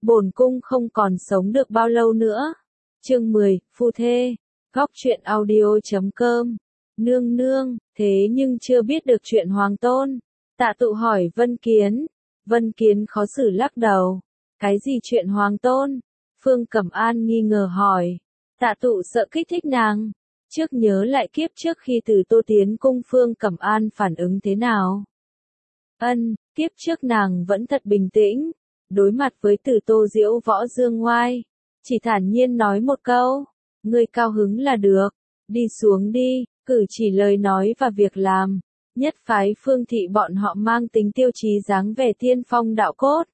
bổn cung không còn sống được bao lâu nữa. Chương 10, phu thê. Góc truyện audio.com. Nương nương, thế nhưng chưa biết được chuyện hoàng tôn. Tạ Tụ hỏi Vân Kiến. Vân Kiến khó xử lắc đầu. Cái gì chuyện hoàng tôn? Phương Cẩm An nghi ngờ hỏi. Tạ Tụ sợ kích thích nàng. Trước nhớ lại kiếp trước khi Từ Tô tiến cung Phương Cẩm An phản ứng thế nào. Kiếp trước nàng vẫn thật bình tĩnh. Đối mặt với Từ Tô diễu võ dương ngoai. Chỉ thản nhiên nói một câu. Ngươi cao hứng là được. Đi xuống đi, cử chỉ lời nói và việc làm. Nhất phái Phương thị bọn họ mang tính tiêu chí dáng vẻ tiên phong đạo cốt.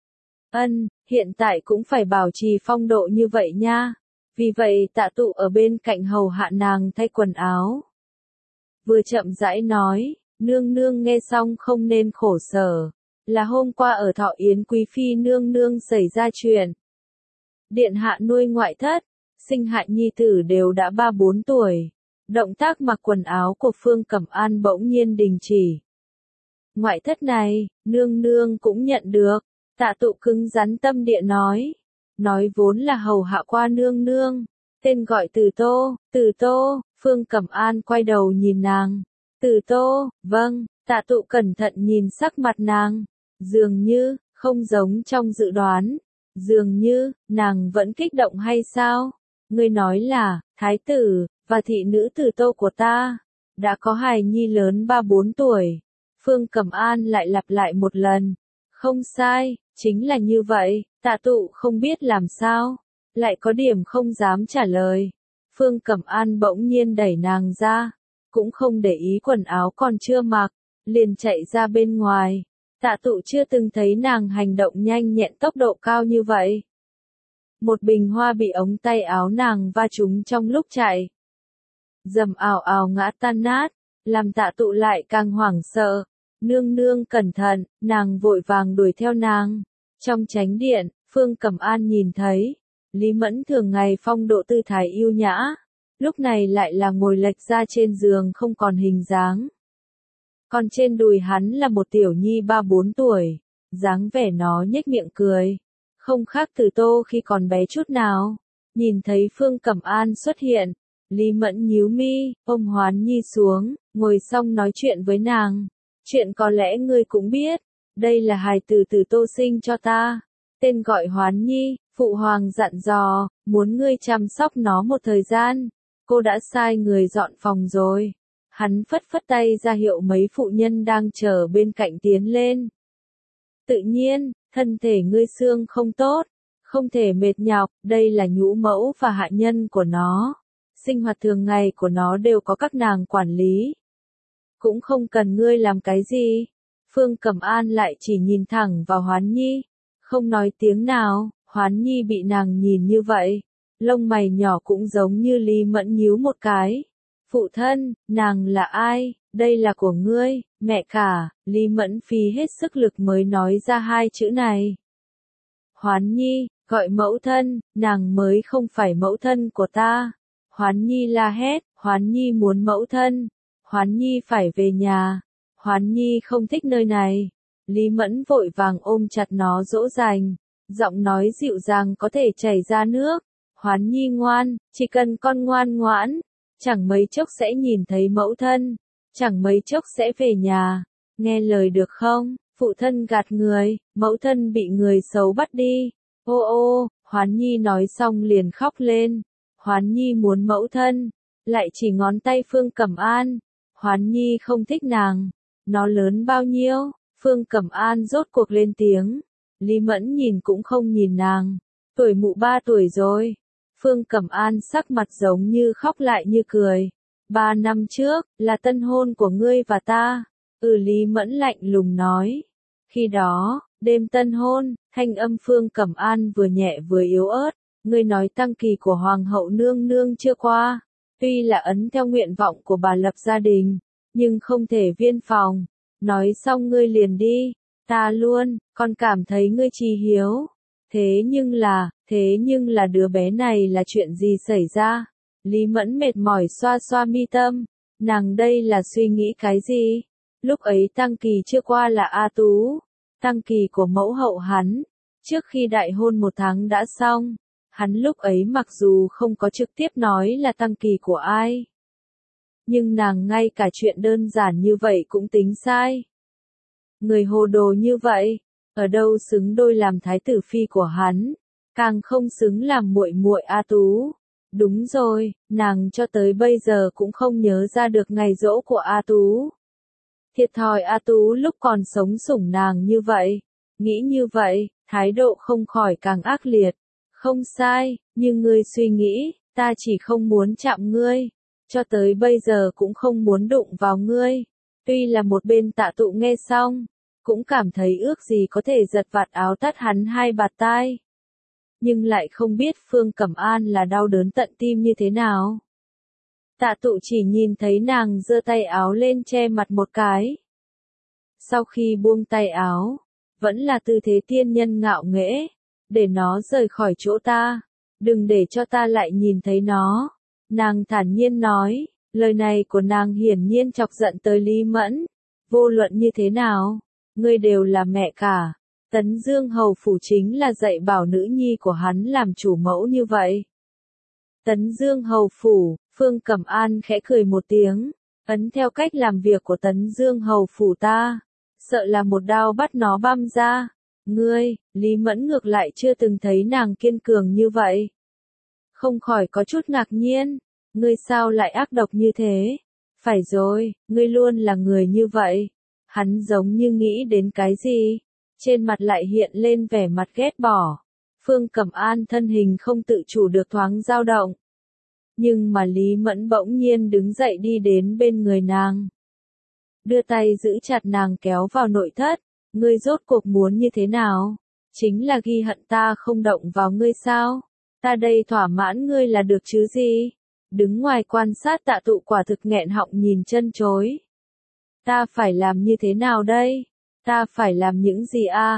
Hiện tại cũng phải bảo trì phong độ như vậy nha. Vì vậy Tạ Tụ ở bên cạnh hầu hạ nàng thay quần áo. Vừa chậm rãi nói, nương nương nghe xong không nên khổ sở. Là hôm qua ở Thọ Yến Quý Phi nương nương xảy ra chuyện. Điện hạ nuôi ngoại thất, sinh hạ nhi tử đều đã 3-4 tuổi. Động tác mặc quần áo của Phương Cẩm An bỗng nhiên đình chỉ. Ngoại thất này, nương nương cũng nhận được. Tạ Tụ cứng rắn tâm địa nói. Nói vốn là hầu hạ qua nương nương. Tên gọi Từ Tô, Phương Cẩm An quay đầu nhìn nàng. Từ Tô, vâng, Tạ Tụ cẩn thận nhìn sắc mặt nàng. Dường như, không giống trong dự đoán. Dường như, nàng vẫn kích động hay sao? Ngươi nói là, thái tử, và thị nữ Từ Tô của ta, đã có hài nhi lớn 3-4 tuổi. Phương Cẩm An lại lặp lại một lần. Không sai, chính là như vậy. Tạ Tụ không biết làm sao, lại có điểm không dám trả lời. Phương Cẩm An bỗng nhiên đẩy nàng ra, cũng không để ý quần áo còn chưa mặc, liền chạy ra bên ngoài. Tạ Tụ chưa từng thấy nàng hành động nhanh nhẹn tốc độ cao như vậy. Một bình hoa bị ống tay áo nàng va trúng trong lúc chạy. Dầm ào ào ngã tan nát, làm Tạ Tụ lại càng hoảng sợ. Nương nương cẩn thận, nàng vội vàng đuổi theo nàng. Trong chánh điện, Phương Cẩm An nhìn thấy, Lý Mẫn thường ngày phong độ tư thái yêu nhã, lúc này lại là ngồi lệch ra trên giường không còn hình dáng. Còn trên đùi hắn là một tiểu nhi 3-4 tuổi, dáng vẻ nó nhếch miệng cười, không khác Từ Tô khi còn bé chút nào. Nhìn thấy Phương Cẩm An xuất hiện, Lý Mẫn nhíu mi, ôm Hoán Nhi xuống, ngồi xong nói chuyện với nàng. Chuyện có lẽ ngươi cũng biết, đây là hài tử Từ Tô sinh cho ta, tên gọi Hoán Nhi, phụ hoàng dặn dò, muốn ngươi chăm sóc nó một thời gian, cô đã sai người dọn phòng rồi. Hắn phất phất tay ra hiệu mấy phụ nhân đang chờ bên cạnh tiến lên. Tự nhiên, thân thể ngươi xương không tốt, không thể mệt nhọc, đây là nhũ mẫu và hạ nhân của nó. Sinh hoạt thường ngày của nó đều có các nàng quản lý. Cũng không cần ngươi làm cái gì. Phương Cẩm An lại chỉ nhìn thẳng vào Hoán Nhi, không nói tiếng nào. Hoán Nhi bị nàng nhìn như vậy, lông mày nhỏ cũng giống như Lý Mẫn nhíu một cái. Phụ thân, nàng là ai? Đây là của ngươi, mẹ cả. Lý Mẫn phí hết sức lực mới nói ra hai chữ này. Hoán Nhi, gọi mẫu thân, nàng mới không phải mẫu thân của ta. Hoán Nhi la hét, Hoán Nhi muốn mẫu thân. Hoán Nhi phải về nhà. Hoán Nhi không thích nơi này. Lý Mẫn vội vàng ôm chặt nó dỗ dành. Giọng nói dịu dàng có thể chảy ra nước. Hoán Nhi ngoan, chỉ cần con ngoan ngoãn, chẳng mấy chốc sẽ nhìn thấy mẫu thân, chẳng mấy chốc sẽ về nhà. Nghe lời được không? Phụ thân gạt người, mẫu thân bị người xấu bắt đi. Ô ô, Hoán Nhi nói xong liền khóc lên. Hoán Nhi muốn mẫu thân, lại chỉ ngón tay Phương Cẩm An. Hoán Nhi không thích nàng. Nó lớn bao nhiêu? Phương Cẩm An rốt cuộc lên tiếng. Lý Mẫn nhìn cũng không nhìn nàng. Tuổi mụ 3 tuổi rồi. Phương Cẩm An sắc mặt giống như khóc lại như cười. 3 năm trước, là tân hôn của ngươi và ta. Lý Mẫn lạnh lùng nói. Khi đó, đêm tân hôn, thanh âm Phương Cẩm An vừa nhẹ vừa yếu ớt. Ngươi nói tăng kỳ của Hoàng hậu nương nương chưa qua. Tuy là ấn theo nguyện vọng của bà lập gia đình, nhưng không thể viên phòng. Nói xong ngươi liền đi. Ta luôn, con cảm thấy ngươi trì hiếu. Thế nhưng là đứa bé này là chuyện gì xảy ra? Lý Mẫn mệt mỏi xoa xoa mi tâm. Nàng đây là suy nghĩ cái gì? Lúc ấy tăng kỳ chưa qua là A Tú. Tăng kỳ của mẫu hậu hắn. Trước khi đại hôn 1 tháng đã xong, hắn lúc ấy mặc dù không có trực tiếp nói là tăng kỳ của ai. Nhưng nàng ngay cả chuyện đơn giản như vậy cũng tính sai. Người hồ đồ như vậy, ở đâu xứng đôi làm thái tử phi của hắn, càng không xứng làm muội muội A Tú. Đúng rồi, nàng cho tới bây giờ cũng không nhớ ra được ngày giỗ của A Tú. Thiệt thòi A Tú lúc còn sống sủng nàng như vậy. Nghĩ như vậy, thái độ không khỏi càng ác liệt. Không sai, như ngươi suy nghĩ, ta chỉ không muốn chạm ngươi. Cho tới bây giờ cũng không muốn đụng vào ngươi. Tuy là một bên Tạ Tụ nghe xong, cũng cảm thấy ước gì có thể giật vạt áo tát hắn 2 bạt tai. Nhưng lại không biết Phương Cẩm An là đau đớn tận tim như thế nào. Tạ Tụ chỉ nhìn thấy nàng giơ tay áo lên che mặt một cái. Sau khi buông tay áo, vẫn là tư thế tiên nhân ngạo nghễ, để nó rời khỏi chỗ ta, đừng để cho ta lại nhìn thấy nó. Nàng thản nhiên nói, lời này của nàng hiển nhiên chọc giận tới Lý Mẫn. Vô luận như thế nào, ngươi đều là mẹ cả. Tấn Dương hầu phủ chính là dạy bảo nữ nhi của hắn làm chủ mẫu như vậy. Tấn Dương hầu phủ, Phương Cẩm An khẽ cười một tiếng, ấn theo cách làm việc của Tấn Dương hầu phủ ta, sợ là một đao bắt nó băm ra. Ngươi, Lý Mẫn ngược lại chưa từng thấy nàng kiên cường như vậy. Không khỏi có chút ngạc nhiên, ngươi sao lại ác độc như thế? Phải rồi, ngươi luôn là người như vậy. Hắn giống như nghĩ đến cái gì, trên mặt lại hiện lên vẻ mặt ghét bỏ. Phương Cẩm An thân hình không tự chủ được thoáng dao động. Nhưng mà Lý Mẫn bỗng nhiên đứng dậy đi đến bên người nàng. Đưa tay giữ chặt nàng kéo vào nội thất. Ngươi rốt cuộc muốn như thế nào? Chính là ghi hận ta không động vào ngươi sao? Ta đây thỏa mãn ngươi là được chứ gì? Đứng ngoài quan sát Tạ Tụ quả thực nghẹn họng nhìn chân chối. Ta phải làm như thế nào đây? Ta phải làm những gì a?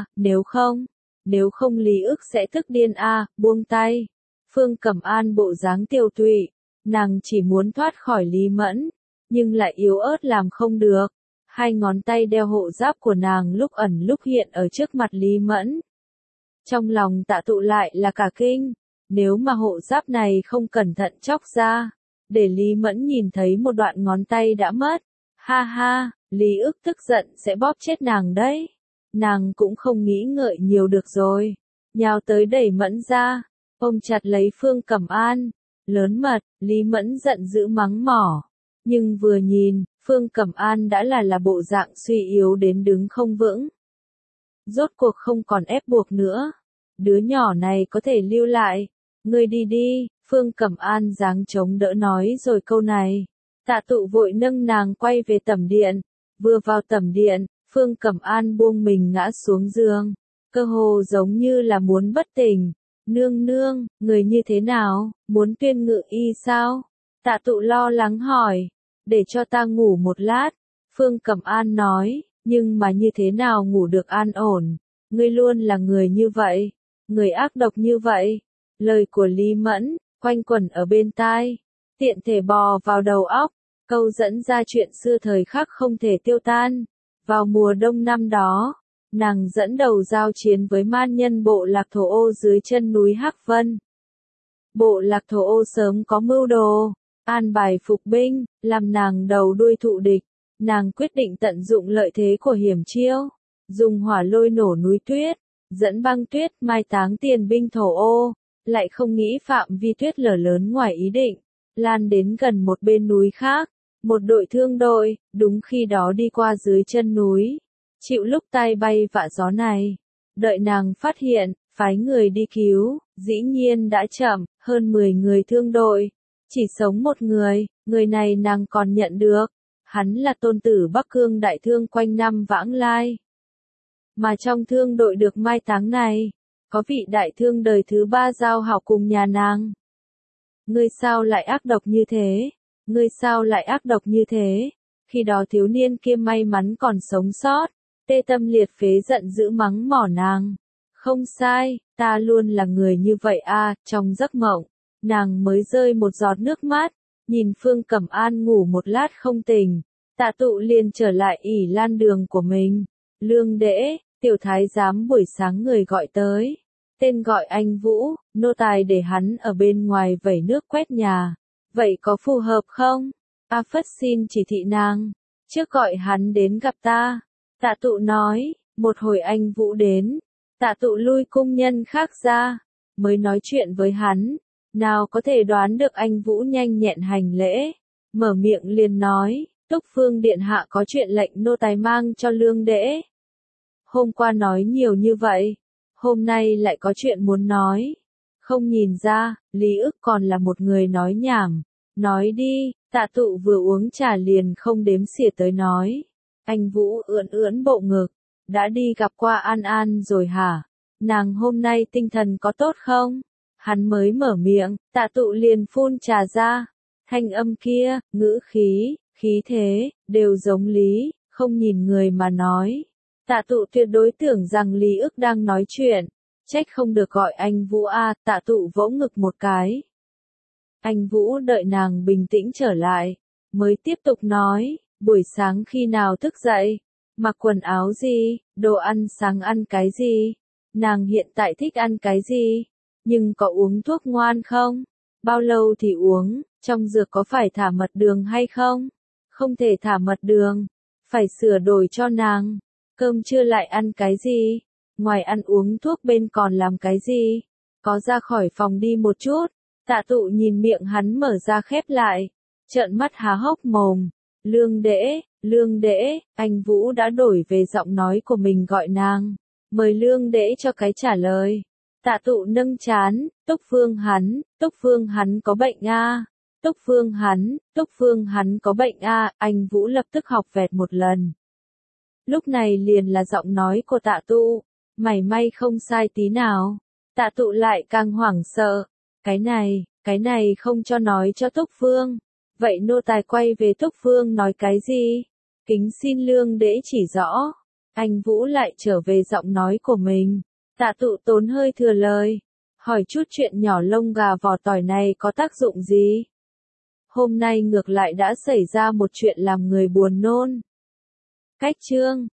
Nếu không Lý Ức sẽ tức điên a, buông tay. Phương Cẩm An bộ dáng tiều tụy, nàng chỉ muốn thoát khỏi Lý Mẫn, nhưng lại yếu ớt làm không được. 2 ngón tay đeo hộ giáp của nàng lúc ẩn lúc hiện ở trước mặt Lý Mẫn. Trong lòng Tạ Tụ lại là cả kinh, nếu mà hộ giáp này không cẩn thận chóc ra, để Lý Mẫn nhìn thấy một đoạn ngón tay đã mất. Ha ha, Lý Ức tức giận sẽ bóp chết nàng đấy. Nàng cũng không nghĩ ngợi nhiều được rồi, nhào tới đẩy Mẫn ra, ôm chặt lấy Phương Cẩm An. Lớn mật, Lý Mẫn giận dữ mắng mỏ. Nhưng vừa nhìn, Phương Cẩm An đã là bộ dạng suy yếu đến đứng không vững. Rốt cuộc không còn ép buộc nữa. Đứa nhỏ này có thể lưu lại. Ngươi đi đi, Phương Cẩm An giáng chống đỡ nói rồi câu này. Tạ Tụ vội nâng nàng quay về tẩm điện. Vừa vào tẩm điện, Phương Cẩm An buông mình ngã xuống giường. Cơ hồ giống như là muốn bất tỉnh. Nương nương, người như thế nào, muốn tuyên ngự y sao? Tạ Tụ lo lắng hỏi. Để cho ta ngủ một lát. Phương Cẩm An nói, nhưng mà như thế nào ngủ được an ổn? Ngươi luôn là người như vậy, người ác độc như vậy. Lời của Lý Mẫn, quanh quẩn ở bên tai, tiện thể bò vào đầu óc, câu dẫn ra chuyện xưa thời khắc không thể tiêu tan. Vào mùa đông năm đó, nàng dẫn đầu giao chiến với man nhân bộ lạc Thổ Ô dưới chân núi Hắc Vân. Bộ lạc Thổ Ô sớm có mưu đồ, an bài phục binh, làm nàng đầu đuôi thụ địch. Nàng quyết định tận dụng lợi thế của hiểm chiêu, dùng hỏa lôi nổ núi tuyết, dẫn băng tuyết mai táng tiền binh Thổ Ô, lại không nghĩ phạm vi tuyết lở lớn ngoài ý định, lan đến gần một bên núi khác. Một đội thương đội, đúng khi đó đi qua dưới chân núi, chịu lúc tai bay vạ gió này. Đợi nàng phát hiện, phái người đi cứu, dĩ nhiên đã chậm, hơn 10 người thương đội, chỉ sống một người này nàng còn nhận được. Hắn là tôn tử Bắc Cương đại thương quanh năm vãng lai. Mà trong thương đội được mai táng này, có vị đại thương đời thứ 3 giao hảo cùng nhà nàng. Ngươi sao lại ác độc như thế? Ngươi sao lại ác độc như thế? Khi đó thiếu niên kia may mắn còn sống sót, tê tâm liệt phế giận dữ mắng mỏ nàng. Không sai, ta luôn là người như vậy a. Trong giấc mộng, nàng mới rơi một giọt nước mắt, nhìn Phương Cẩm An ngủ một lát không tỉnh, Tạ Tụ liền trở lại ỷ lan đường của mình. Lương Đễ, Tiểu thái giám buổi sáng người gọi tới. Tên gọi anh Vũ, nô tài để hắn ở bên ngoài vẩy nước quét nhà. Vậy có phù hợp không? A Phất xin chỉ thị nàng. Trước gọi hắn đến gặp ta. Tạ tụ nói, một hồi anh Vũ đến. Tạ tụ lui cung nhân khác ra. Mới nói chuyện với hắn. Nào có thể đoán được anh Vũ nhanh nhẹn hành lễ. Mở miệng liền nói, Túc Phương điện hạ có chuyện lệnh nô tài mang cho Lương Đễ. Hôm qua nói nhiều như vậy. Hôm nay lại có chuyện muốn nói. Không nhìn ra, Lý Ức còn là một người nói nhảm. Nói đi, Tạ tụ vừa uống trà liền không đếm xỉa tới nói. Anh Vũ ưỡn ưỡn bộ ngực. Đã đi gặp qua An An rồi hả? Nàng hôm nay tinh thần có tốt không? Hắn mới mở miệng, Tạ tụ liền phun trà ra. Thanh âm kia, ngữ khí, khí thế, đều giống Lý, không nhìn người mà nói. Tạ tụ tuyệt đối tưởng rằng Lý Ức đang nói chuyện. Trách không được gọi anh Vũ a. Tạ tụ vỗ ngực một cái. Anh Vũ đợi nàng bình tĩnh trở lại, mới tiếp tục nói, buổi sáng khi nào thức dậy, mặc quần áo gì, đồ ăn sáng ăn cái gì, nàng hiện tại thích ăn cái gì, nhưng có uống thuốc ngoan không, bao lâu thì uống, trong dược có phải thả mật đường hay không, không thể thả mật đường, phải sửa đổi cho nàng, cơm trưa lại ăn cái gì, ngoài ăn uống thuốc bên còn làm cái gì, có ra khỏi phòng đi một chút. Tạ tụ nhìn miệng hắn mở ra khép lại, trợn mắt há hốc mồm. Lương Đễ, anh Vũ đã đổi về giọng nói của mình gọi nàng. Mời Lương Đễ cho cái trả lời. Tạ tụ nâng chán, Túc Phương hắn có bệnh a. Túc Phương hắn có bệnh a. Anh Vũ lập tức học vẹt một lần. Lúc này liền là giọng nói của Tạ tụ, mảy may không sai tí nào. Tạ tụ lại càng hoảng sợ. Cái này không cho nói cho Túc Phương. Vậy nô tài quay về Túc Phương nói cái gì? Kính xin Lương Đễ chỉ rõ. Anh Vũ lại trở về giọng nói của mình. Tạ tụ tốn hơi thừa lời. Hỏi chút chuyện nhỏ lông gà vỏ tỏi này có tác dụng gì? Hôm nay ngược lại đã xảy ra một chuyện làm người buồn nôn. Cách chương